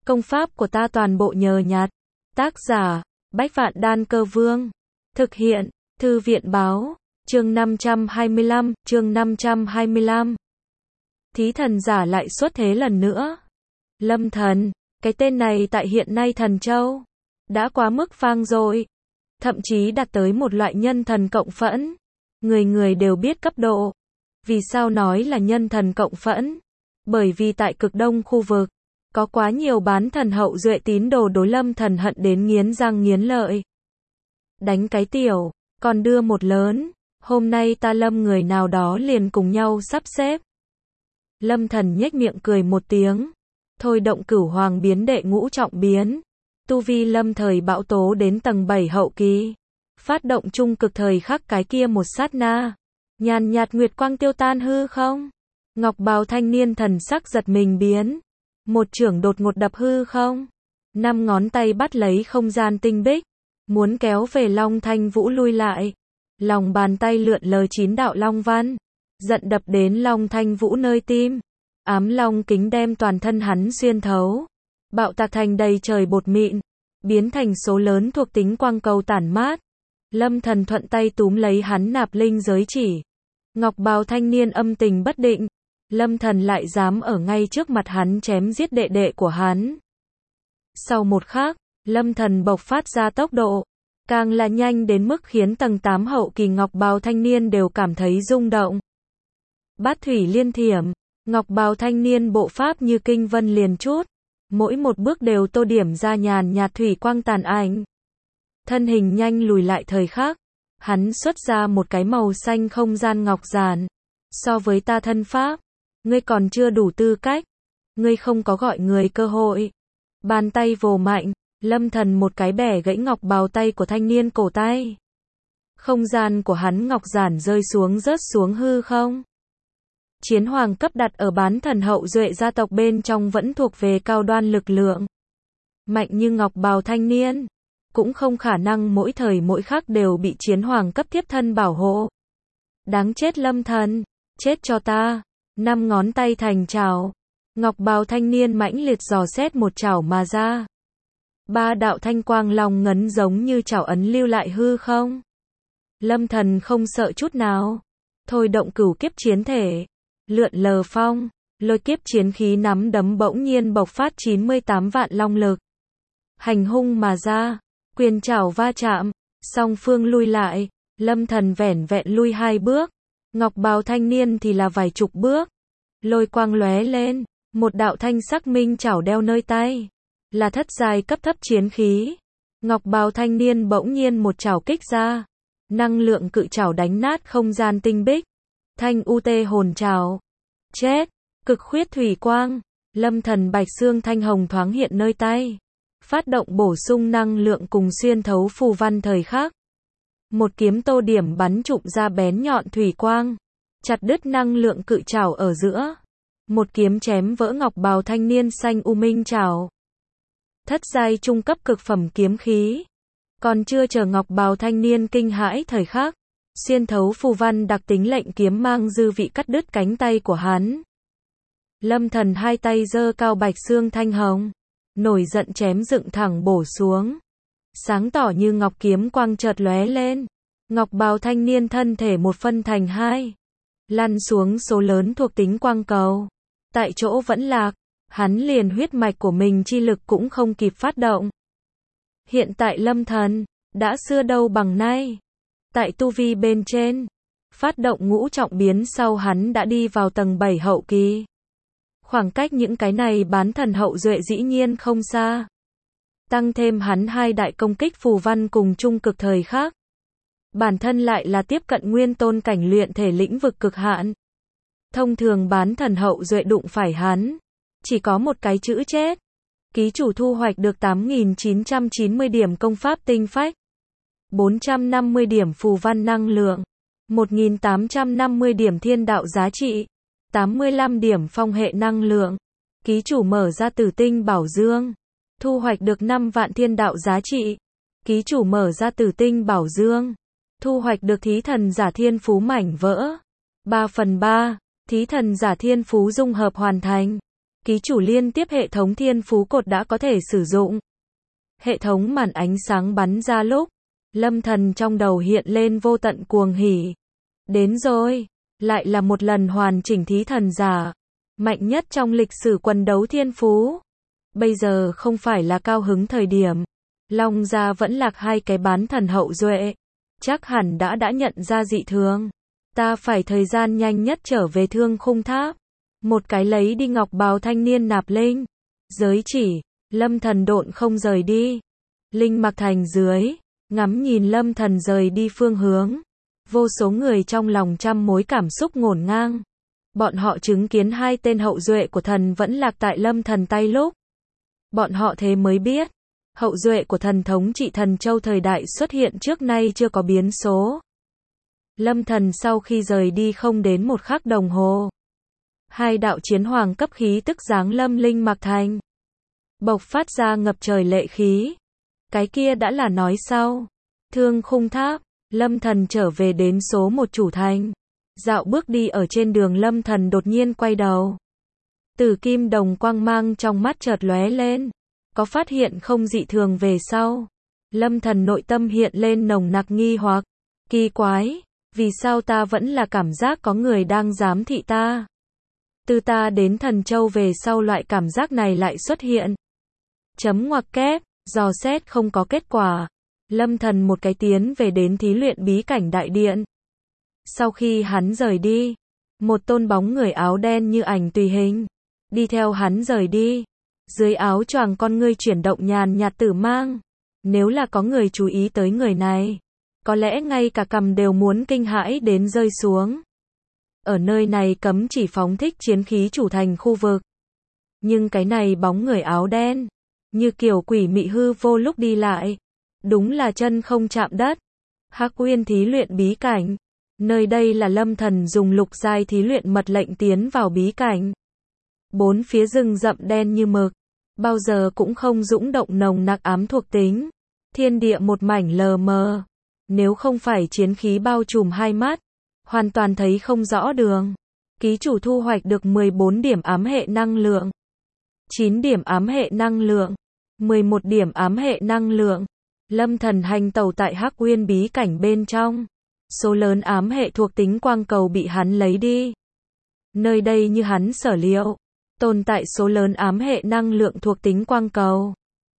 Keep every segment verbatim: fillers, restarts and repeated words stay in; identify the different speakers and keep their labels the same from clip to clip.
Speaker 1: Công pháp của ta toàn bộ nhờ nhặt. Tác giả, Bách Vạn Đan Cơ Vương. Thực hiện, Thư viện Báo. Chương năm trăm hai mươi lăm, chương năm trăm hai mươi lăm. Thí thần giả lại xuất thế lần nữa. Lâm thần, cái tên này tại hiện nay Thần Châu đã quá mức vang dội, thậm chí đạt tới một loại nhân thần cộng phẫn. Người người đều biết cấp độ. Vì sao nói là nhân thần cộng phẫn? Bởi vì tại cực đông khu vực, có quá nhiều bán thần hậu duệ tín đồ đối Lâm thần hận đến nghiến răng nghiến lợi. Đánh cái tiểu, còn đưa một lớn. Hôm nay ta Lâm người nào đó liền cùng nhau sắp xếp. Lâm thần nhếch miệng cười một tiếng. Thôi động cửu hoàng biến đệ ngũ trọng biến. Tu vi Lâm thời bão tố đến tầng bảy hậu kỳ. Phát động trung cực thời khắc cái kia một sát na. Nhàn nhạt nguyệt quang tiêu tan hư không. Ngọc bào thanh niên thần sắc giật mình biến. Một chưởng đột ngột đập hư không. Năm ngón tay bắt lấy không gian tinh bích. Muốn kéo về Long Thanh Vũ lui lại. Lòng bàn tay lượn lờ chín đạo long văn. Giận đập đến Long Thanh Vũ nơi tim. Ám long kính đem toàn thân hắn xuyên thấu. Bạo tạc thành đầy trời bột mịn. Biến thành số lớn thuộc tính quang cầu tản mát. Lâm thần thuận tay túm lấy hắn nạp linh giới chỉ. Ngọc bào thanh niên âm tình bất định. Lâm thần lại dám ở ngay trước mặt hắn chém giết đệ đệ của hắn. Sau một khắc, Lâm thần bộc phát ra tốc độ. Càng là nhanh đến mức khiến tầng tám hậu kỳ ngọc bào thanh niên đều cảm thấy rung động. Bát thủy liên thiểm, ngọc bào thanh niên bộ pháp như kinh vân liền chút. Mỗi một bước đều tô điểm ra nhàn nhạt thủy quang tàn ảnh. Thân hình nhanh lùi lại thời khắc. Hắn xuất ra một cái màu xanh không gian ngọc giản. So với ta thân pháp, ngươi còn chưa đủ tư cách. Ngươi không có gọi người cơ hội. Bàn tay vồ mạnh, Lâm thần một cái bẻ gãy ngọc bào tay của thanh niên cổ tay. Không gian của hắn ngọc giản rơi xuống rớt xuống hư không. Chiến hoàng cấp đặt ở bán thần hậu duệ gia tộc bên trong vẫn thuộc về cao đoan lực lượng. Mạnh như ngọc bào thanh niên, cũng không khả năng mỗi thời mỗi khắc đều bị chiến hoàng cấp tiếp thân bảo hộ. Đáng chết Lâm thần, chết cho ta. Năm ngón tay thành chảo. Ngọc bào thanh niên mãnh liệt dò xét một chảo mà ra. Ba đạo thanh quang long ngấn giống như chảo ấn lưu lại hư không. Lâm thần không sợ chút nào. Thôi động cửu kiếp chiến thể. Lượn lờ phong. Lôi kiếp chiến khí nắm đấm bỗng nhiên bộc phát chín mươi tám vạn long lực. Hành hung mà ra. Quyền chảo va chạm. Song phương lui lại. Lâm thần vẻn vẹn lui hai bước. Ngọc bào thanh niên thì là vài chục bước. Lôi quang lóe lên. Một đạo thanh sắc minh chảo đeo nơi tay. Là thất giai cấp thấp chiến khí. Ngọc bào thanh niên bỗng nhiên một chảo kích ra. Năng lượng cự chảo đánh nát không gian tinh bích. Thanh u tê hồn chảo. Chết. Cực khuyết thủy quang. Lâm thần bạch xương thanh hồng thoáng hiện nơi tay. Phát động bổ sung năng lượng cùng xuyên thấu phù văn thời khắc. Một kiếm tô điểm bắn trụm ra bén nhọn thủy quang. Chặt đứt năng lượng cự chảo ở giữa. Một kiếm chém vỡ ngọc bào thanh niên xanh u minh chảo. Thất giai trung cấp cực phẩm kiếm khí. Còn chưa chờ ngọc bào thanh niên kinh hãi thời khắc. Xuyên thấu phù văn đặc tính lệnh kiếm mang dư vị cắt đứt cánh tay của hắn. Lâm thần hai tay giơ cao bạch xương thanh hồng. Nổi giận chém dựng thẳng bổ xuống. Sáng tỏ như ngọc kiếm quang chợt lóe lên. Ngọc bào thanh niên thân thể một phân thành hai. Lăn xuống số lớn thuộc tính quang cầu. Tại chỗ vẫn lạc. Hắn liền huyết mạch của mình chi lực cũng không kịp phát động. Hiện tại Lâm thần, đã xưa đâu bằng nay. Tại tu vi bên trên, phát động ngũ trọng biến sau hắn đã đi vào tầng bảy hậu kỳ. Khoảng cách những cái này bán thần hậu duệ dĩ nhiên không xa. Tăng thêm hắn hai đại công kích phù văn cùng trung cực thời khắc. Bản thân lại là tiếp cận nguyên tôn cảnh luyện thể lĩnh vực cực hạn. Thông thường bán thần hậu duệ đụng phải hắn. Chỉ có một cái chữ chết. Ký chủ thu hoạch được tám nghìn chín trăm chín mươi điểm công pháp tinh phách. bốn trăm năm mươi điểm phù văn năng lượng. một nghìn tám trăm năm mươi điểm thiên đạo giá trị. tám mươi lăm điểm phong hệ năng lượng. Ký chủ mở ra tử tinh bảo dương. Thu hoạch được năm vạn thiên đạo giá trị. Ký chủ mở ra tử tinh bảo dương. Thu hoạch được thí thần giả thiên phú mảnh vỡ. ba phần ba. Thí thần giả thiên phú dung hợp hoàn thành. Ký chủ liên tiếp hệ thống thiên phú cột đã có thể sử dụng. Hệ thống màn ánh sáng bắn ra lúc, Lâm Thần trong đầu hiện lên vô tận cuồng hỉ. Đến rồi, lại là một lần hoàn chỉnh thí thần giả, mạnh nhất trong lịch sử quần đấu thiên phú. Bây giờ không phải là cao hứng thời điểm. Long gia vẫn lạc hai cái bán thần hậu duệ. Chắc hẳn đã đã nhận ra dị thường. Ta phải thời gian nhanh nhất trở về Thương Khung Tháp. Một cái lấy đi ngọc bào thanh niên nạp linh. Giới chỉ, Lâm Thần độn không rời đi. Linh mặc thành dưới, ngắm nhìn Lâm Thần rời đi phương hướng. Vô số người trong lòng trăm mối cảm xúc ngổn ngang. Bọn họ chứng kiến hai tên hậu duệ của thần vẫn lạc tại Lâm Thần tay lúc. Bọn họ thế mới biết, hậu duệ của thần thống trị Thần Châu thời đại xuất hiện trước nay chưa có biến số. Lâm Thần sau khi rời đi không đến một khắc đồng hồ. Hai đạo chiến hoàng cấp khí tức giáng lâm Linh mặc thành. Bộc phát ra ngập trời lệ khí. Cái kia đã là nói sau. Thương Khung Tháp, Lâm Thần trở về đến số một chủ thành. Dạo bước đi ở trên đường Lâm Thần đột nhiên quay đầu. Tử kim đồng quang mang trong mắt chợt lóe lên. Có phát hiện không dị thường về sau. Lâm Thần nội tâm hiện lên nồng nặc nghi hoặc. Kỳ quái, vì sao ta vẫn là cảm giác có người đang giám thị ta? Từ ta đến Thần Châu về sau loại cảm giác này lại xuất hiện. Chấm ngoặc kép, dò xét không có kết quả. Lâm Thần một cái tiến về đến thí luyện bí cảnh đại điện. Sau khi hắn rời đi, một tôn bóng người áo đen như ảnh tùy hình, đi theo hắn rời đi. Dưới áo choàng con ngươi chuyển động nhàn nhạt tử mang. Nếu là có người chú ý tới người này, có lẽ ngay cả cằm đều muốn kinh hãi đến rơi xuống. Ở nơi này cấm chỉ phóng thích chiến khí chủ thành khu vực. Nhưng cái này bóng người áo đen, như kiểu quỷ mị hư vô lúc đi lại. Đúng là chân không chạm đất. Hắc Uyên thí luyện bí cảnh. Nơi đây là Lâm Thần dùng lục giai thí luyện mật lệnh tiến vào bí cảnh. Bốn phía rừng rậm đen như mực. Bao giờ cũng không dũng động nồng nặc ám thuộc tính. Thiên địa một mảnh lờ mờ. Nếu không phải chiến khí bao trùm hai mắt, hoàn toàn thấy không rõ đường. Ký chủ thu hoạch được mười bốn điểm ám hệ năng lượng, chín điểm ám hệ năng lượng, mười một điểm ám hệ năng lượng. Lâm Thần hành tẩu tại Hắc Uyên bí cảnh bên trong. Số lớn ám hệ thuộc tính quang cầu bị hắn lấy đi. Nơi đây như hắn sở liệu, tồn tại số lớn ám hệ năng lượng thuộc tính quang cầu.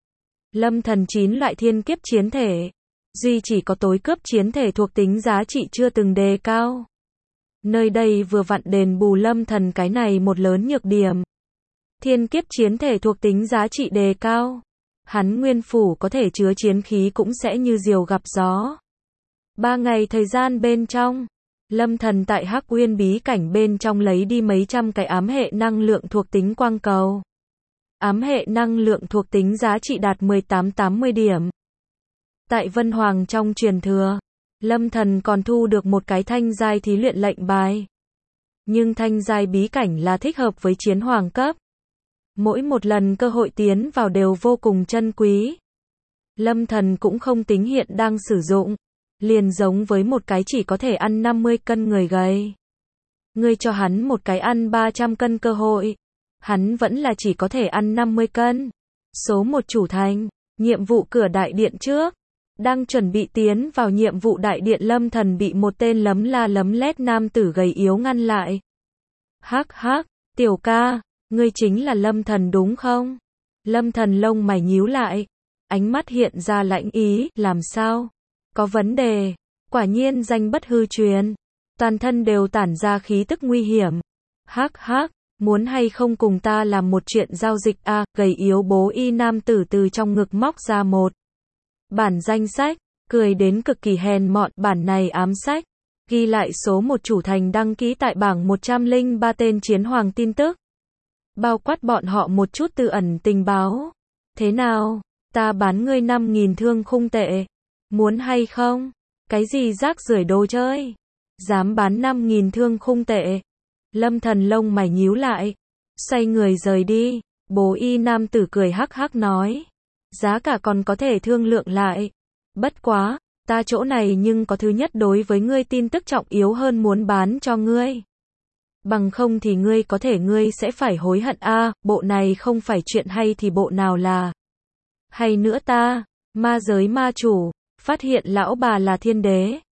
Speaker 1: Lâm Thần chín loại thiên kiếp chiến thể. Duy chỉ có tối cấp chiến thể thuộc tính giá trị chưa từng đề cao. Nơi đây vừa vặn đền bù Lâm Thần cái này một lớn nhược điểm. Thiên kiếp chiến thể thuộc tính giá trị đề cao. Hắn nguyên phủ có thể chứa chiến khí cũng sẽ như diều gặp gió. Ba ngày thời gian bên trong, Lâm Thần tại Hắc Uyên bí cảnh bên trong lấy đi mấy trăm cái ám hệ năng lượng thuộc tính quang cầu. Ám hệ năng lượng thuộc tính giá trị đạt mười tám tám mươi điểm. Tại Vân Hoàng trong truyền thừa, Lâm Thần còn thu được một cái thanh giai thí luyện lệnh bài. Nhưng thanh giai bí cảnh là thích hợp với chiến hoàng cấp. Mỗi một lần cơ hội tiến vào đều vô cùng chân quý. Lâm Thần cũng không tính hiện đang sử dụng. Liền giống với một cái chỉ có thể ăn năm mươi cân người gầy. Ngươi cho hắn một cái ăn ba trăm cân cơ hội. Hắn vẫn là chỉ có thể ăn năm mươi cân. Số một chủ thành, nhiệm vụ cửa đại điện trước. Đang chuẩn bị tiến vào nhiệm vụ đại điện Lâm Thần bị một tên lấm la lấm lét nam tử gầy yếu ngăn lại. Hắc hắc, tiểu ca, ngươi chính là Lâm Thần đúng không? Lâm Thần lông mày nhíu lại. Ánh mắt hiện ra lạnh ý, làm sao? Có vấn đề. Quả nhiên danh bất hư truyền. Toàn thân đều tản ra khí tức nguy hiểm. Hắc hắc, muốn hay không cùng ta làm một chuyện giao dịch a? À, gầy yếu bố y nam tử từ trong ngực móc ra một bản danh sách, cười đến cực kỳ hèn mọn. Bản này ám sách, ghi lại số một chủ thành đăng ký tại bảng một trăm lẻ ba tên chiến hoàng tin tức. Bao quát bọn họ một chút tư ẩn tình báo. Thế nào? Ta bán ngươi năm nghìn thương khung tệ. Muốn hay không? Cái gì rác rưởi đồ chơi? Dám bán năm nghìn thương khung tệ. Lâm Thần lông mày nhíu lại. Xoay người rời đi. Bố y nam tử cười hắc hắc nói. Giá cả còn có thể thương lượng lại. Bất quá, ta chỗ này nhưng có thứ nhất đối với ngươi tin tức trọng yếu hơn muốn bán cho ngươi. Bằng không thì ngươi có thể ngươi sẽ phải hối hận a, bộ này không phải chuyện hay thì bộ nào là hay nữa ta? Ma giới ma chủ, phát hiện lão bà là thiên đế.